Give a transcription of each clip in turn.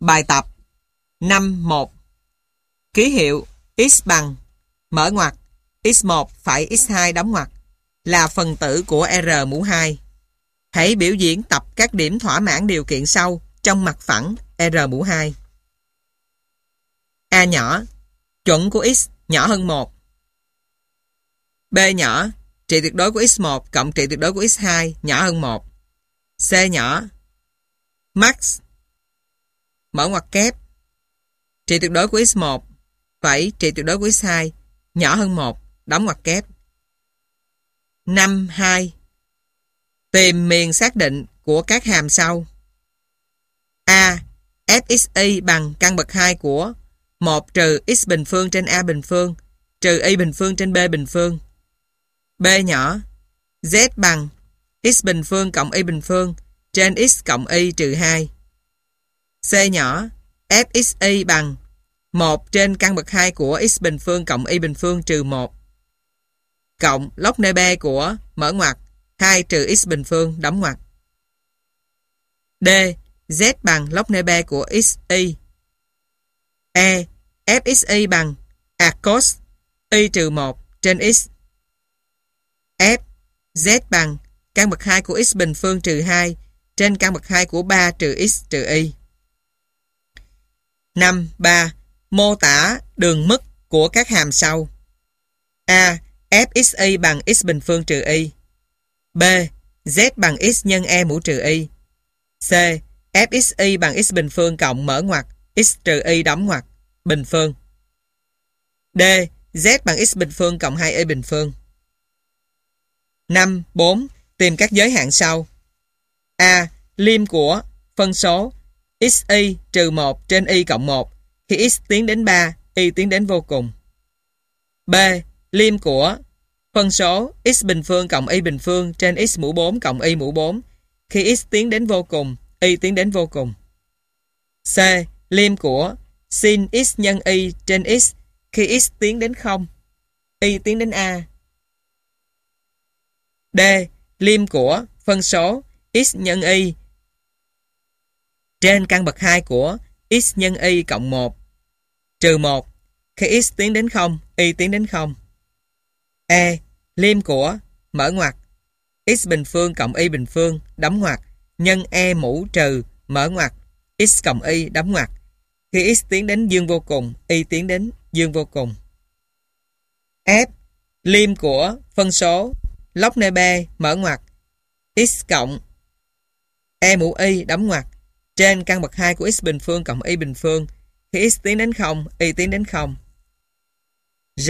Bài tập 5.1. Ký hiệu x bằng mở ngoặc x1 phẩy x2 đóng ngoặc là phần tử của R mũ 2. Hãy biểu diễn tập các điểm thỏa mãn điều kiện sau trong mặt phẳng R mũ 2. A nhỏ, chuẩn của x nhỏ hơn 1. B nhỏ, trị tuyệt đối của x1 cộng trị tuyệt đối của x2 nhỏ hơn 1. C nhỏ, max mở ngoặc kép trị tuyệt đối của x1 phẩy trị tuyệt đối của x2 nhỏ hơn 1 đóng ngoặc kép. 5.2. Tìm miền xác định của các hàm sau. A. Fxy bằng căn bậc 2 của 1 trừ x bình phương trên a bình phương trừ y bình phương trên b bình phương. B nhỏ, z bằng x bình phương cộng y bình phương trên x cộng y trừ 2. C nhỏ, fxy bằng 1 trên căn bậc 2 của x bình phương cộng y bình phương trừ 1 cộng log nê b của mở ngoặc 2 trừ x bình phương đóng ngoặc. D. Z bằng log nê b của xy. E. Fxy bằng cos y trừ 1 trên x. F. Z bằng căn bậc 2 của x bình phương trừ 2 trên căn bậc 2 của 3 trừ x trừ y. 5.3. Mô tả đường mức của các hàm sau. A. Fxy bằng x bình phương trừ y. B. Z bằng x nhân e mũ trừ y. C. Fxy bằng x bình phương cộng mở ngoặc x trừ y đóng ngoặc bình phương. D. Z bằng x bình phương cộng 2y bình phương. 5.4. Tìm các giới hạn sau. A. Lim của phân số xy trừ 1 trên y cộng 1 khi x tiến đến 3, y tiến đến vô cùng. B. Lim của phân số x bình phương cộng y bình phương trên x mũ 4 cộng y mũ 4 khi x tiến đến vô cùng, y tiến đến vô cùng. C. Lim của sin x nhân y trên x khi x tiến đến 0, y tiến đến a. D. Lim của phân số x nhân y trên căn bậc 2 của x nhân y cộng 1 trừ 1 khi x tiến đến 0, y tiến đến 0. E. Lim của mở ngoặc x bình phương cộng y bình phương đóng ngoặc nhân e mũ trừ mở ngoặc x cộng y đóng ngoặc khi x tiến đến dương vô cùng, y tiến đến dương vô cùng. F. Lim của phân số log nê b mở ngoặc x cộng e mũ y đóng ngoặc trên căn bậc 2 của x bình phương cộng y bình phương khi x tiến đến 0, y tiến đến 0. G.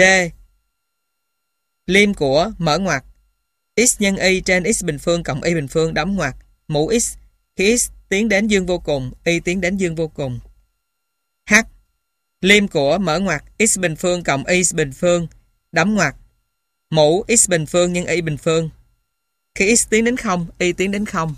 Lim của mở ngoặc x nhân y trên x bình phương cộng y bình phương đóng ngoặc mũ x khi x tiến đến dương vô cùng, y tiến đến dương vô cùng. H. Lim của mở ngoặc x bình phương cộng y bình phương đóng ngoặc mũ x bình phương nhân y bình phương khi x tiến đến 0, y tiến đến 0.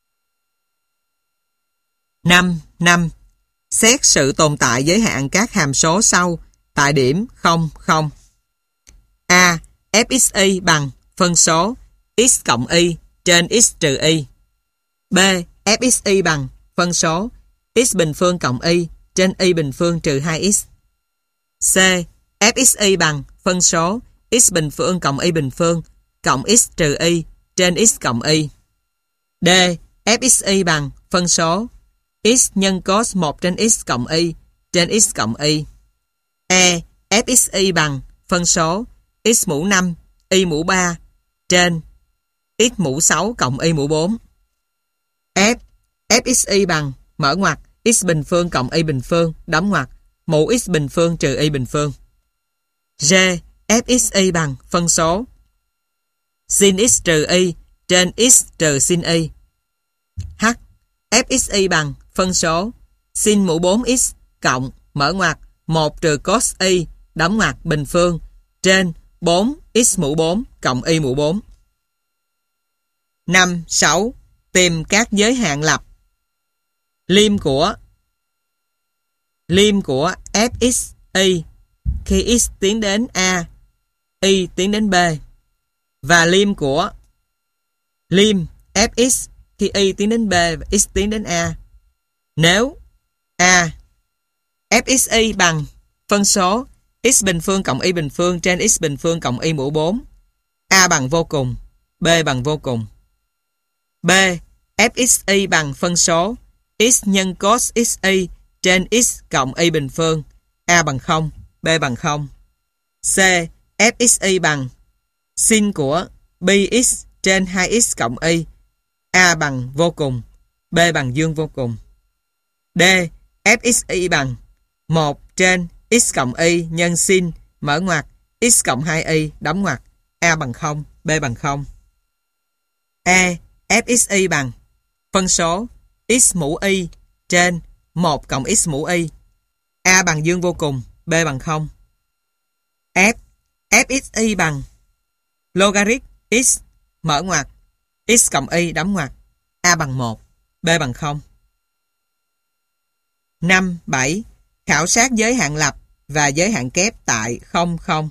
5. Xét sự tồn tại giới hạn các hàm số sau tại điểm 0, 0. A. Fxy bằng phân số x cộng y trên x trừ y. B. Fxy bằng phân số x bình phương cộng y trên y bình phương trừ 2x. C. Fxy bằng phân số x bình phương cộng y bình phương cộng x trừ y trên x cộng y. D. Fxy bằng phân số x nhân cos 1 trên x cộng y trên x cộng y. E. Fxy bằng phân số x mũ 5 y mũ 3 trên x mũ 6 cộng y mũ 4. F. Fxy bằng mở ngoặc x bình phương cộng y bình phương đóng ngoặc mũ x bình phương trừ y bình phương. G. Fxy bằng phân số sin x trừ y trên x trừ sin y. H. Fxy bằng phân số sin mũ 4x cộng mở ngoặc 1 trừ cos y đóng ngoặc bình phương trên 4x mũ 4 cộng y mũ 4. 5.6. Tìm các giới hạn lập. Lim của Fxy khi x tiến đến a, y tiến đến b và lim của lim Fx khi y tiến đến b và x tiến đến a nếu A. Fxy bằng phân số x bình phương cộng y bình phương trên x bình phương cộng y mũ 4. A bằng vô cùng, B bằng vô cùng. B. Fxy bằng phân số x nhân cos xy trên x cộng y bình phương. A bằng 0, B bằng 0. C. Fxy bằng sin của bx trên 2x cộng y. A bằng vô cùng, B bằng dương vô cùng. D. Fxy bằng 1 trên x cộng y nhân sin mở ngoặc x cộng 2y đóng ngoặc. A bằng 0, B bằng 0. E. Fxy bằng phân số x mũ y trên 1 cộng x mũ y. A bằng dương vô cùng, B bằng 0. F. Fxy bằng logarit x mở ngoặc x cộng y đóng ngoặc. A bằng 1, B bằng 0. 5. 7. Khảo sát giới hạn lập và giới hạn kép tại 0, 0.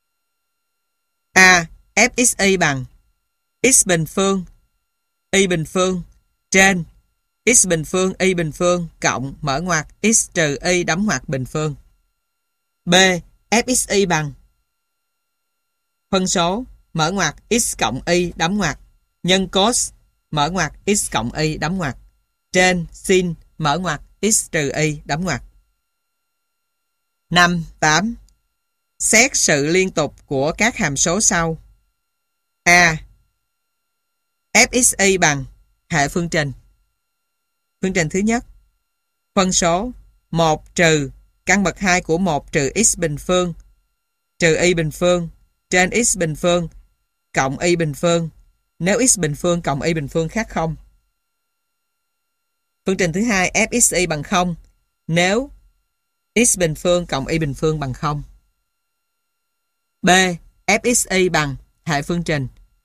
A. Fxy bằng x bình phương y bình phương trên x bình phương y bình phương cộng mở ngoặc x trừ y đóng ngoặc bình phương. B. Fxy bằng phân số mở ngoặc x cộng y đóng ngoặc nhân cos mở ngoặc x cộng y đóng ngoặc trên sin mở ngoặc x trừ y đóng ngoặc. 5. 8. Xét sự liên tục của các hàm số sau. A. Fxy bằng hệ phương trình. Phương trình thứ nhất, phân số 1 trừ căn bậc 2 của 1 trừ x bình phương trừ y bình phương trên x bình phương cộng y bình phương nếu x bình phương cộng y bình phương khác 0. Phương trình thứ hai, Fxy bằng 0 nếu x bình phương cộng y bình phương bằng 0. B. Fxy bằng hệ phương trình.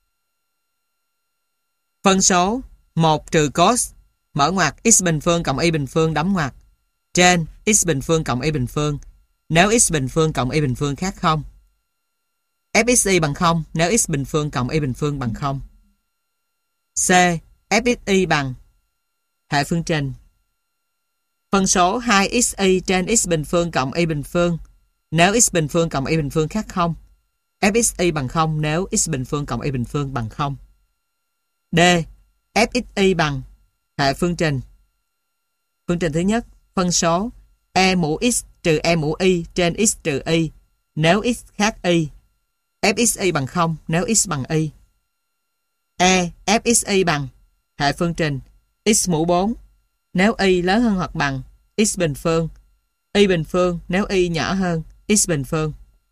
Phân số 1 trừ cos mở ngoặc x bình phương cộng y bình phương đóng ngoặc trên x bình phương cộng y bình phương nếu x bình phương cộng y bình phương khác 0. Fxy bằng 0 nếu x bình phương cộng y bình phương bằng 0. C. Fxy bằng hệ phương trình. Phân số 2xy trên x bình phương cộng y bình phương nếu x bình phương cộng y bình phương khác 0. Fxy bằng 0 nếu x bình phương cộng y bình phương bằng 0. D. Fxy bằng hệ phương trình. Phương trình thứ nhất, phân số e mũ x trừ e mũ y trên x trừ y nếu x khác y. Fxy bằng 0 nếu x bằng y. E. Fxy bằng hệ phương trình x mũ 4 nếu y lớn hơn hoặc bằng x bình phương, y bình phương nếu y nhỏ hơn x bình phương.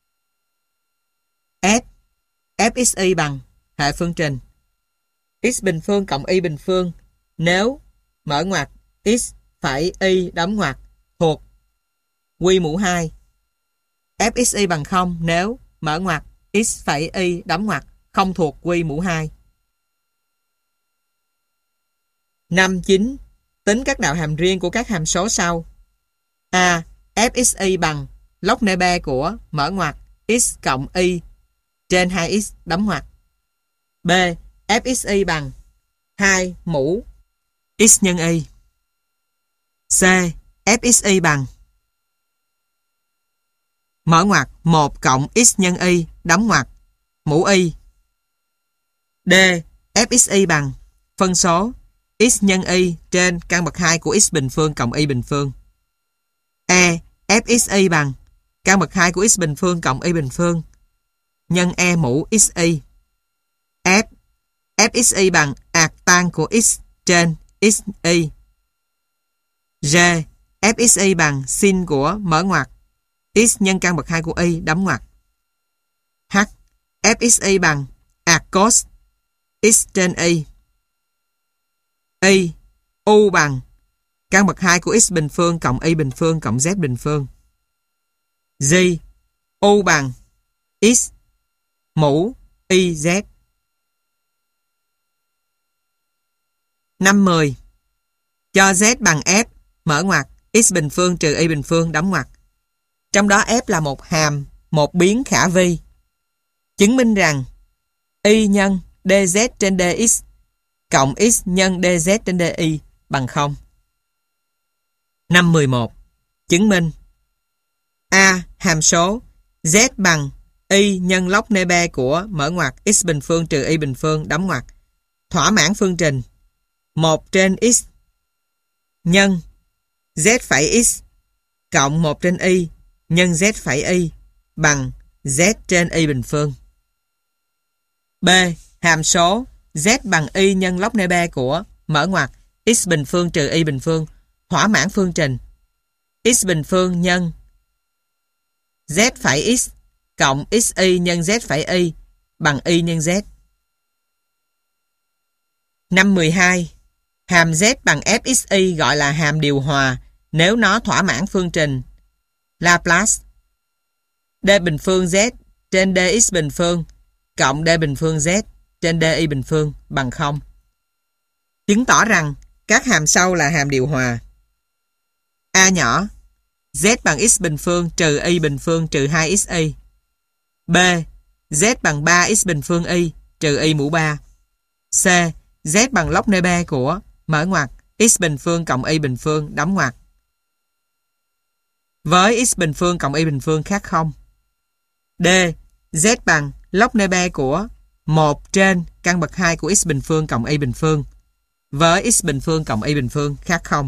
F. Fxy bằng hệ phương trình x bình phương cộng y bình phương nếu mở ngoặc x phải y đóng ngoặc thuộc q mũ 2. Fxy bằng 0 nếu mở ngoặc x phải y đóng ngoặc không thuộc q mũ 2. 5. 9. Tính các đạo hàm riêng của các hàm số sau. A. Fxy bằng log nê be của mở ngoặc x cộng y trên 2x đóng ngoặc. B. Fxy bằng 2 mũ x nhân y. C. Fxy bằng mở ngoặc 1 cộng x nhân y đóng ngoặc mũ y. D. Fxy bằng phân số x nhân y trên căn bậc 2 của x bình phương cộng y bình phương. E. Fxy bằng căn bậc 2 của x bình phương cộng y bình phương nhân e mũ xy. F. Fxy bằng ạt tan của x trên xy. G. Fxy bằng sin của mở ngoặc x nhân căn bậc 2 của y đóng ngoặc. H. Fxy bằng ạt cos x trên y. Y. U bằng căn bậc 2 của x bình phương cộng y bình phương cộng z bình phương. G. U bằng x mũ y z. 5. 10. Cho z bằng f mở ngoặc x bình phương trừ y bình phương đóng ngoặc. Trong đó f là một hàm, một biến khả vi. Chứng minh rằng y nhân dz trên dx cộng x nhân dz trên dy bằng 0. 5.11. Chứng minh. A. Hàm số z bằng y nhân log nebe của mở ngoặc x bình phương trừ y bình phương đóng ngoặc thỏa mãn phương trình 1 trên x nhân z phẩy x cộng 1 trên y nhân z phẩy y bằng z trên y bình phương. B. Hàm số z bằng y nhân log nebe của mở ngoặc x bình phương trừ y bình phương thỏa mãn phương trình x bình phương nhân z phẩy x cộng xy nhân z phẩy y bằng y nhân z. 5.12. Hàm z bằng fxy gọi là hàm điều hòa nếu nó thỏa mãn phương trình Laplace d bình phương z trên dx bình phương cộng d bình phương z trên dy bình phương bằng 0. Chứng tỏ rằng các hàm sau là hàm điều hòa. A nhỏ z bằng x bình phương trừ y bình phương trừ 2xy. B. Z bằng 3x bình phương y trừ y mũ 3. C. Z bằng log nebe của mở ngoặc x bình phương cộng y bình phương đóng ngoặc với x bình phương cộng y bình phương khác 0. D. Z bằng log nebe của 1 trên căn bậc 2 của x bình phương cộng y bình phương với x bình phương cộng y bình phương khác 0.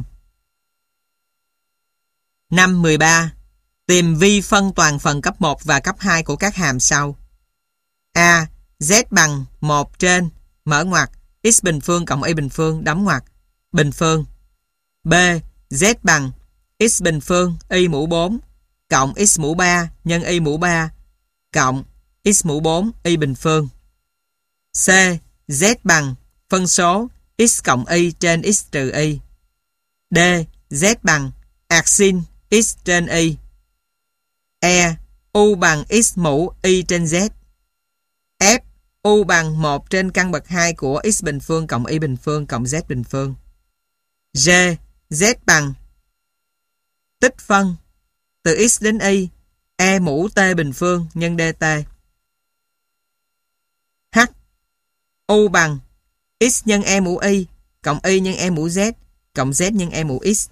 5.13. Tìm vi phân toàn phần cấp 1 và cấp 2 của các hàm sau. A. Z bằng 1 trên mở ngoặc x bình phương cộng y bình phương đóng ngoặc bình phương. B. Z bằng x bình phương y mũ 4 cộng x mũ 3 nhân y mũ 3 cộng x mũ 4 y bình phương. C. Z bằng phân số x cộng y trên x trừ y. D. Z bằng ạc sin x trên y. E. U bằng x mũ y trên z. F. U bằng 1 trên căn bậc 2 của x bình phương cộng y bình phương cộng z bình phương. G. Z bằng tích phân từ x đến y e mũ t bình phương nhân dt. H. U bằng x nhân e mũ y cộng y nhân e mũ z cộng z nhân e mũ x.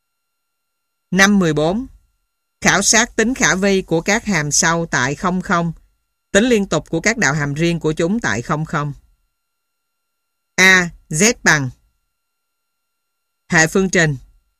5.14. Khảo sát tính khả vi của các hàm sau tại 00. Tính liên tục của các đạo hàm riêng của chúng tại 00. A. Z bằng hệ phương trình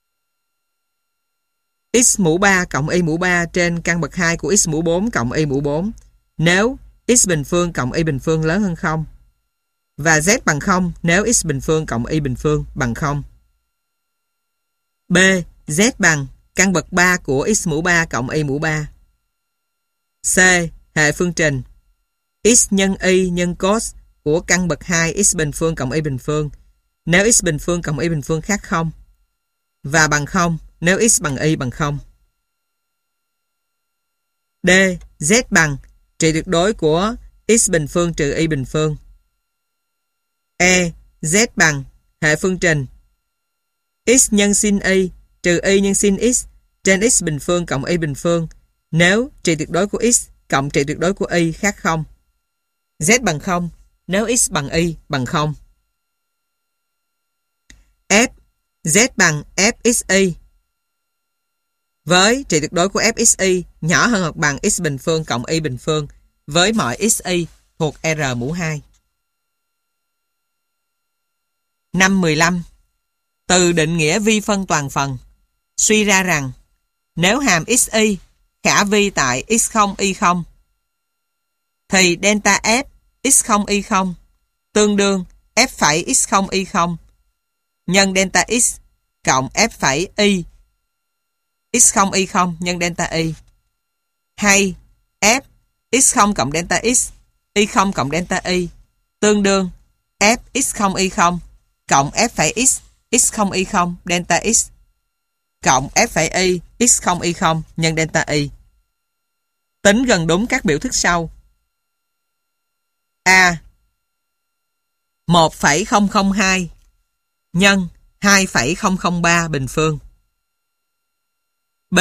x mũ 3 cộng y mũ 3 trên căn bậc 2 của x mũ 4 cộng y mũ 4 nếu x bình phương cộng y bình phương lớn hơn 0 và z bằng 0 nếu x bình phương cộng y bình phương bằng 0. B. Z bằng căn bậc 3 của x mũ 3 cộng y mũ 3. C. Hệ phương trình x nhân y nhân cos của căn bậc 2 x bình phương cộng y bình phương nếu x bình phương cộng y bình phương khác 0 và bằng 0 nếu x bằng y bằng 0. D. Z bằng trị tuyệt đối của x bình phương trừ y bình phương. E. Z bằng hệ phương trình x nhân sin y trừ y nhân sin x trên x bình phương cộng y bình phương nếu trị tuyệt đối của x cộng trị tuyệt đối của y khác 0. Z bằng 0 nếu x bằng y bằng 0. F. Z bằng fxy với trị tuyệt đối của fxy nhỏ hơn hoặc bằng x bình phương cộng y bình phương với mọi xy thuộc R mũ 2. 5.15. Từ định nghĩa vi phân toàn phần suy ra rằng nếu hàm xy khả vi tại x0 y0 thì delta f x0 y0 tương đương f phẩy x0 y0 nhân delta x cộng f phẩy y x0 y0 nhân delta y hay f x0 cộng delta x y0 cộng delta y tương đương f x0 y0 cộng f phẩy x x0 y0 delta x cộng f phẩy y x0 y0 nhân delta y. Tính gần đúng các biểu thức sau. A. 1,002 nhân 2,003 bình phương. B.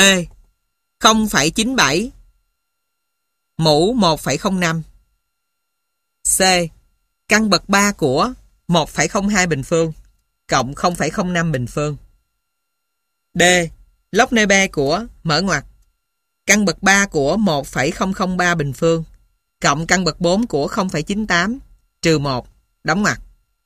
0,97 mũ 1,05. C. Căn bậc 3 của 1,02 bình phương cộng 0,05 bình phương. D. log nê B của mở ngoặc căn bậc 3 của 1,003 bình phương cộng căn bậc 4 của 0,98 trừ 1 đóng ngoặc.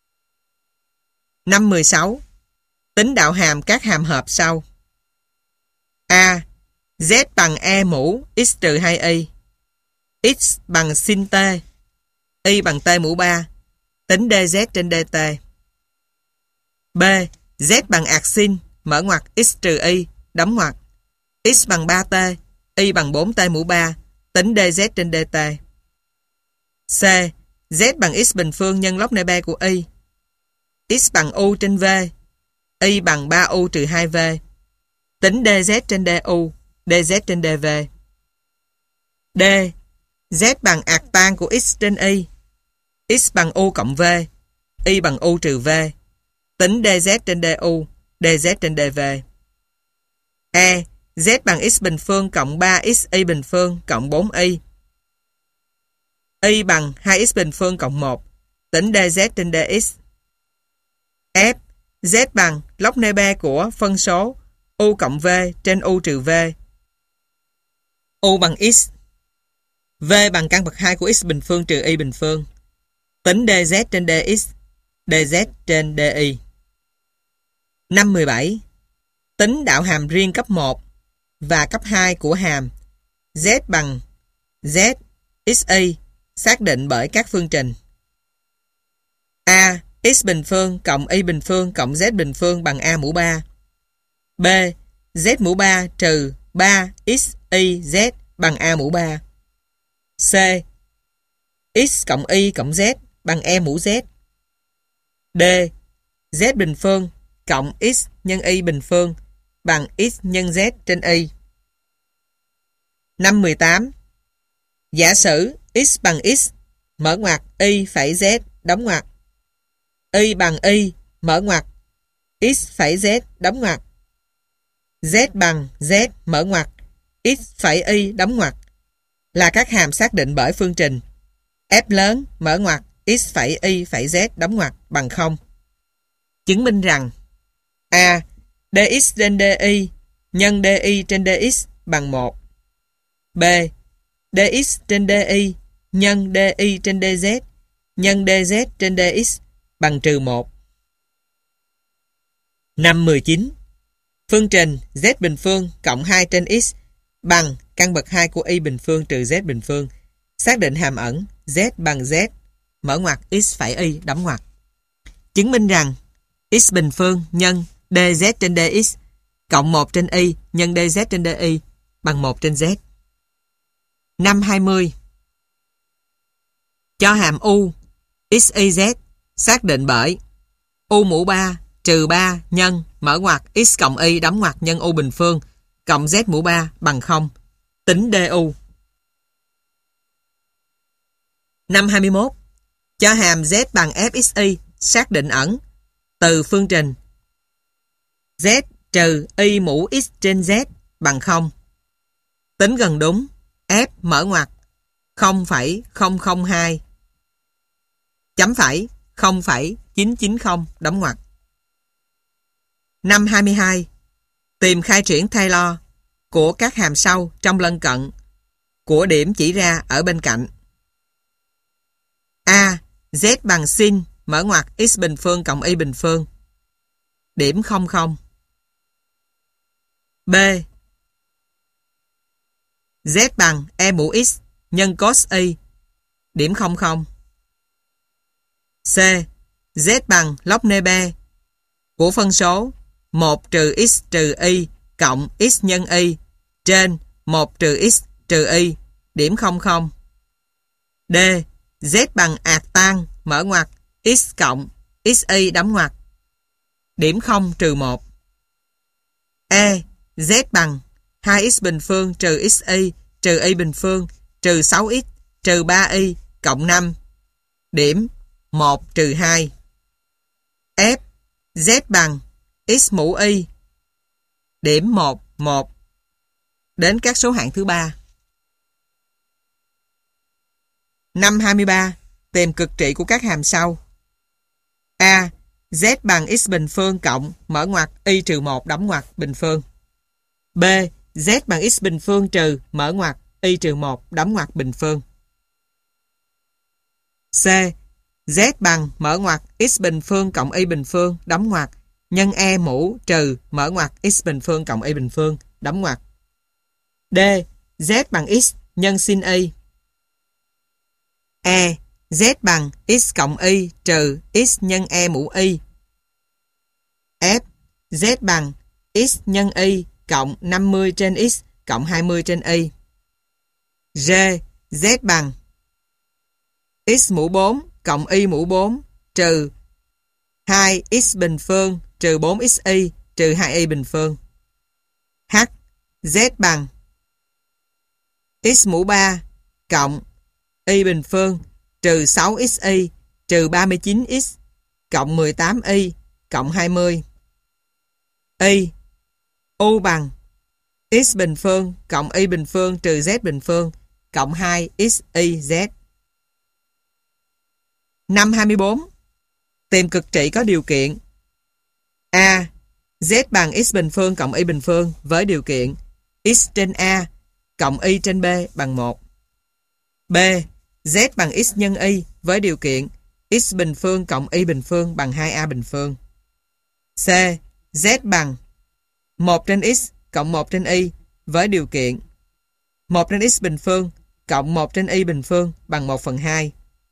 5.16. Tính đạo hàm các hàm hợp sau. A. Z bằng E mũ x trừ 2y. X bằng sin t. Y bằng t mũ 3. Tính dz trên dt. B. Z bằng ạt sin mở ngoặc x trừ y đóng ngoặc. X bằng 3t. Y bằng 4t mũ 3. Tính dz trên dt. C. Z bằng x bình phương nhân log nê B của y. X bằng u trên v. Y bằng 3u trừ 2v. Tính dz trên du. Dz trên dv. D. Z bằng ạt tan của x trên y. X bằng u cộng v. Y bằng u trừ v. Tính dz trên du. Dz trên dv. E. Z bằng x bình phương cộng 3x y bình phương cộng 4y. Y bằng 2x bình phương cộng 1. Tính dz trên dx. F. Z bằng log nê B của phân số u cộng v trên u trừ v. U bằng x. V bằng căn bậc 2 của x bình phương trừ y bình phương. Tính dz trên dx. Dz trên di. 5.17. Tính đạo hàm riêng cấp 1 và cấp 2 của hàm z bằng z xy xác định bởi các phương trình. A. X bình phương cộng y bình phương cộng z bình phương bằng a mũ 3. B. Z mũ 3 trừ 3 x y z bằng a mũ 3. C. X cộng y cộng z bằng e mũ z. D. Z bình phương cộng x nhân y bình phương bằng x nhân z trên y. 5.18. Giả sử x bằng x mở ngoặc y phẩy z đóng ngoặc. Y bằng y mở ngoặc x phẩy z đóng ngoặc. Z bằng z mở ngoặc x phẩy y đóng ngoặc là các hàm xác định bởi phương trình f lớn mở ngoặc x phẩy y phẩy z đóng ngoặc bằng 0. Chứng minh rằng A. Dx trên di nhân di trên dx bằng 1. B. Dx trên di nhân di trên dz nhân dz trên dx bằng trừ 1. 5.19. Phương trình z bình phương cộng 2 trên x bằng căn bậc 2 của y bình phương trừ z bình phương. Xác định hàm ẩn z bằng z mở ngoặc x phẩy y đóng ngoặc. Chứng minh rằng x bình phương nhân dz trên dx cộng 1 trên y nhân dz trên di bằng 1 trên z. 5.20. Cho hàm u x y z xác định bởi u mũ 3 trừ 3 nhân mở ngoặc x cộng y đóng ngoặc nhân u bình phương cộng z mũ 3 bằng 0. Tính du. 5.21. Cho hàm z bằng fxy xác định ẩn từ phương trình z trừ y mũ x trên z bằng 0. Tính gần đúng f mở ngoặc 0,002 chấm phẩy 0,990 đóng ngoặc. 5.22. Tìm khai triển Taylor của các hàm sau trong lân cận của điểm chỉ ra ở bên cạnh. A. Z bằng sin mở ngoặc x bình phương cộng y bình phương. Điểm 00. B. Z bằng e mũ x nhân cos y. Điểm 00. C. Z bằng log nê B của phân số 1 trừ x trừ y cộng x nhân y trên 1 trừ x trừ y. Điểm 00. D. Z bằng ạt tan mở ngoặc x cộng xy đóng ngoặc. Điểm 0 trừ 1. E. Z bằng 2x bình phương trừ xy trừ y bình phương trừ 6x trừ 3y cộng 5. Điểm 1 trừ 2. F. Z bằng x mũ y. Điểm 1, 1. Đến các số hạng thứ 3. 5.23. Tìm cực trị của các hàm sau. A. Z bằng x bình phương cộng mở ngoặc y trừ 1 đóng ngoặc bình phương. B. Z bằng x bình phương trừ mở ngoặc y trừ 1 đóng ngoặc bình phương. C. Z bằng mở ngoặc x bình phương cộng y bình phương đóng ngoặc nhân e mũ trừ mở ngoặc x bình phương cộng y bình phương đóng ngoặc. D. Z bằng x nhân sin y. E. Z bằng x cộng y trừ x nhân e mũ y. F. Z bằng x nhân y cộng 50 trên x cộng 20 trên y. G. Z bằng x mũ 4 cộng y mũ 4 trừ 2x bình phương trừ 4xy trừ 2y bình phương. H. Z bằng x mũ 3 cộng y bình phương trừ 6xy trừ 39x cộng 18y cộng 20. Y. U bằng x bình phương cộng y bình phương trừ z bình phương cộng 2xyz. 5.24. Tìm cực trị có điều kiện. A. Z bằng x bình phương cộng y bình phương với điều kiện x trên A cộng y trên B bằng 1. B. Z bằng x nhân y với điều kiện x bình phương cộng y bình phương bằng 2A bình phương. C. Z bằng 1 trên x cộng 1 trên y với điều kiện 1 trên x bình phương cộng 1 trên y bình phương bằng 1/2.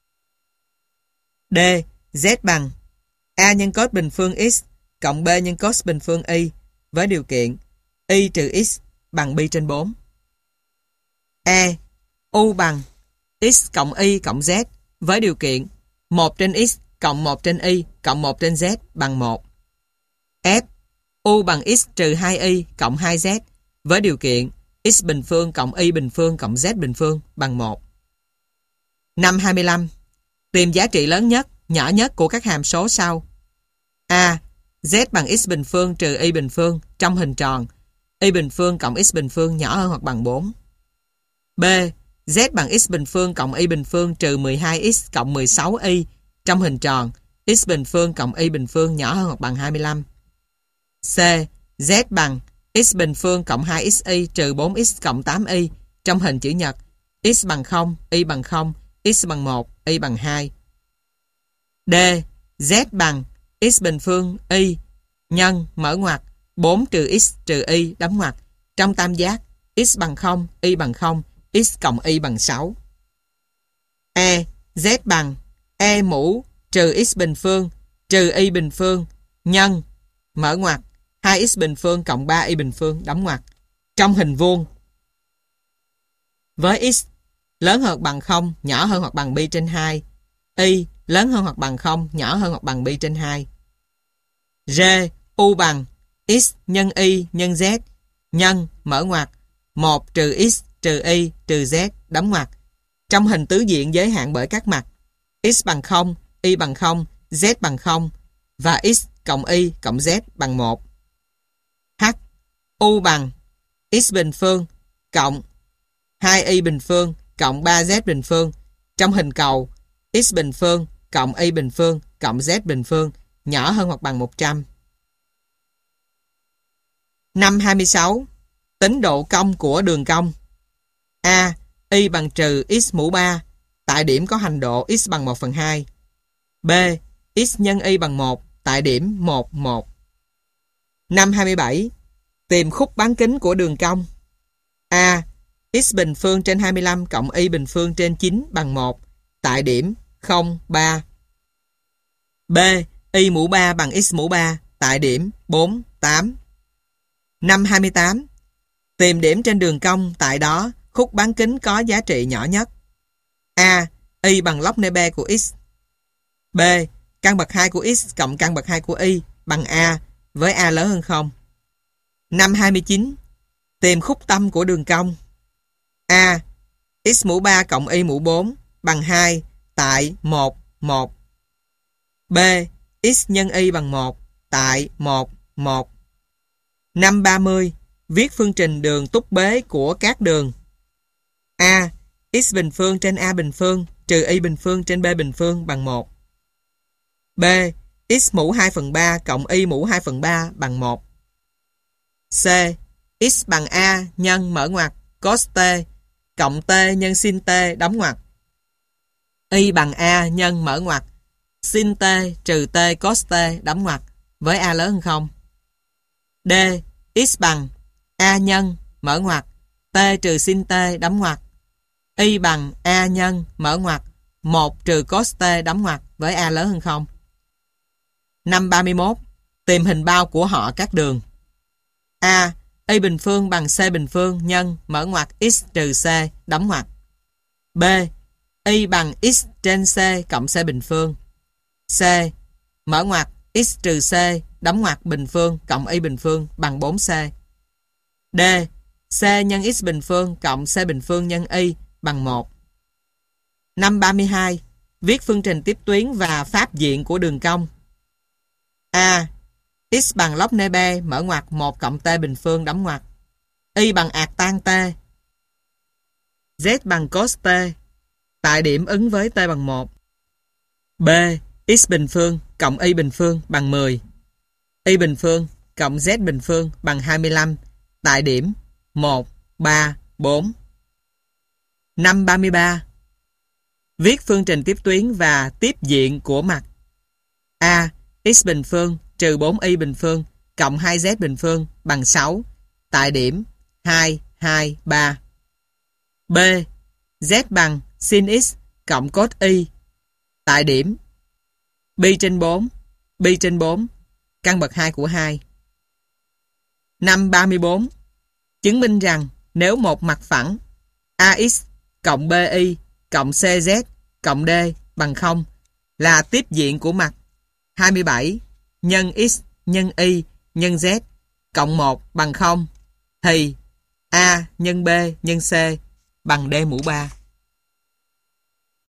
D. Z bằng A nhân cos bình phương x cộng B nhân cos bình phương y với điều kiện y trừ x bằng pi trên 4. E. U bằng x cộng y cộng z với điều kiện 1 trên x cộng 1 trên y cộng 1 trên z bằng 1. F. U bằng x trừ 2y cộng 2z với điều kiện x bình phương cộng y bình phương cộng z bình phương bằng 1. 5.25. Tìm giá trị lớn nhất, nhỏ nhất của các hàm số sau. A. Z bằng x bình phương trừ y bình phương trong hình tròn y bình phương cộng x bình phương nhỏ hơn hoặc bằng 4. B. Z bằng x bình phương cộng y bình phương trừ 12x cộng 16y trong hình tròn x bình phương cộng y bình phương nhỏ hơn hoặc bằng 25. C. Z bằng x bình phương cộng 2xy trừ 4x cộng 8y trong hình chữ nhật x bằng 0, y bằng 0, x bằng 1, y bằng 2. D. Z bằng x bình phương y nhân mở ngoặc 4 trừ x trừ y đóng ngoặc trong tam giác x bằng 0, y bằng 0, x cộng y bằng 6. E. Z bằng e mũ trừ x bình phương trừ y bình phương nhân mở ngoặc 2x bình phương cộng 3y bình phương đóng ngoặc trong hình vuông với x lớn hơn hoặc bằng 0 nhỏ hơn hoặc bằng pi trên 2, y lớn hơn hoặc bằng 0 nhỏ hơn hoặc bằng pi trên 2. R. U bằng x nhân y nhân z nhân mở ngoặc 1 trừ x trừ y trừ z đóng ngoặc trong hình tứ diện giới hạn bởi các mặt x bằng 0, y bằng 0, z bằng 0 và x cộng y cộng z bằng 1. H. U bằng x bình phương cộng 2y bình phương cộng 3z bình phương trong hình cầu x bình phương cộng y bình phương cộng z bình phương nhỏ hơn hoặc bằng 100. 5.26. Tính độ cong của đường cong. A. Y bằng trừ x mũ 3 tại điểm có hành độ x bằng 1/2. B. X nhân y bằng 1 tại điểm 1, 1. 5.27. Tìm khúc bán kính của đường cong. A. X bình phương trên 25 cộng y bình phương trên 9 bằng 1 tại điểm 0, 3. B. Y mũ 3 bằng x mũ 3 tại điểm 4, 8. 5.28. Tìm điểm trên đường cong tại đó khúc bán kính có giá trị nhỏ nhất. A. Y bằng log nê B của x. B. Căn bậc 2 của x cộng căn bậc 2 của y bằng A với A lớn hơn 0. 5.29. Tìm khúc tâm của đường cong. A. X mũ 3 cộng y mũ 4 bằng 2 tại 1, 1. B. X nhân y bằng 1 tại 1, 1. 5.30. Viết phương trình đường túc bế của các đường. A. X bình phương trên A bình phương trừ y bình phương trên B bình phương bằng 1. B. X mũ 2/3 cộng y mũ 2/3 bằng 1. C. x bằng a nhân mở ngoặc cos t cộng t nhân sin t đóng ngoặc. Y bằng a nhân mở ngoặc sin t trừ t cos t đóng ngoặc với a lớn hơn 0. D. X bằng a nhân mở ngoặc t trừ sin t đóng ngoặc. Y bằng a nhân mở ngoặc 1 trừ cos t đóng ngoặc với a lớn hơn 0. 531. Tìm hình bao của họ các đường. A. Y bình phương bằng C bình phương nhân mở ngoặc x trừ C đóng ngoặc. B. Y bằng x trên C cộng C bình phương. C. Mở ngoặc x trừ C đóng ngoặc bình phương cộng y bình phương bằng 4C. D. C nhân x bình phương cộng C bình phương nhân y bằng 1. 532. Viết phương trình tiếp tuyến và pháp diện của đường cong. A. X bằng log nê B mở ngoặc 1 cộng T bình phương đóng ngoặc. Y bằng ạt tan T. Z bằng cos T. Tại điểm ứng với T bằng 1. B. X bình phương cộng Y bình phương bằng 10. Y bình phương cộng Z bình phương bằng 25. Tại điểm 1, 3, 4. 533. Viết phương trình tiếp tuyến và tiếp diện của mặt. A. X bình phương trừ 4y bình phương cộng 2z bình phương bằng 6 tại điểm 2, 2, 3. B. Z bằng sin x cộng cos y tại điểm pi trên 4 căn bậc 2 của 2. 534. Chứng minh rằng nếu một mặt phẳng AX cộng BY cộng CZ cộng D bằng 0 là tiếp diện của mặt 27 nhân X nhân Y nhân Z cộng 1 bằng 0 thì A nhân B nhân C bằng D mũ 3.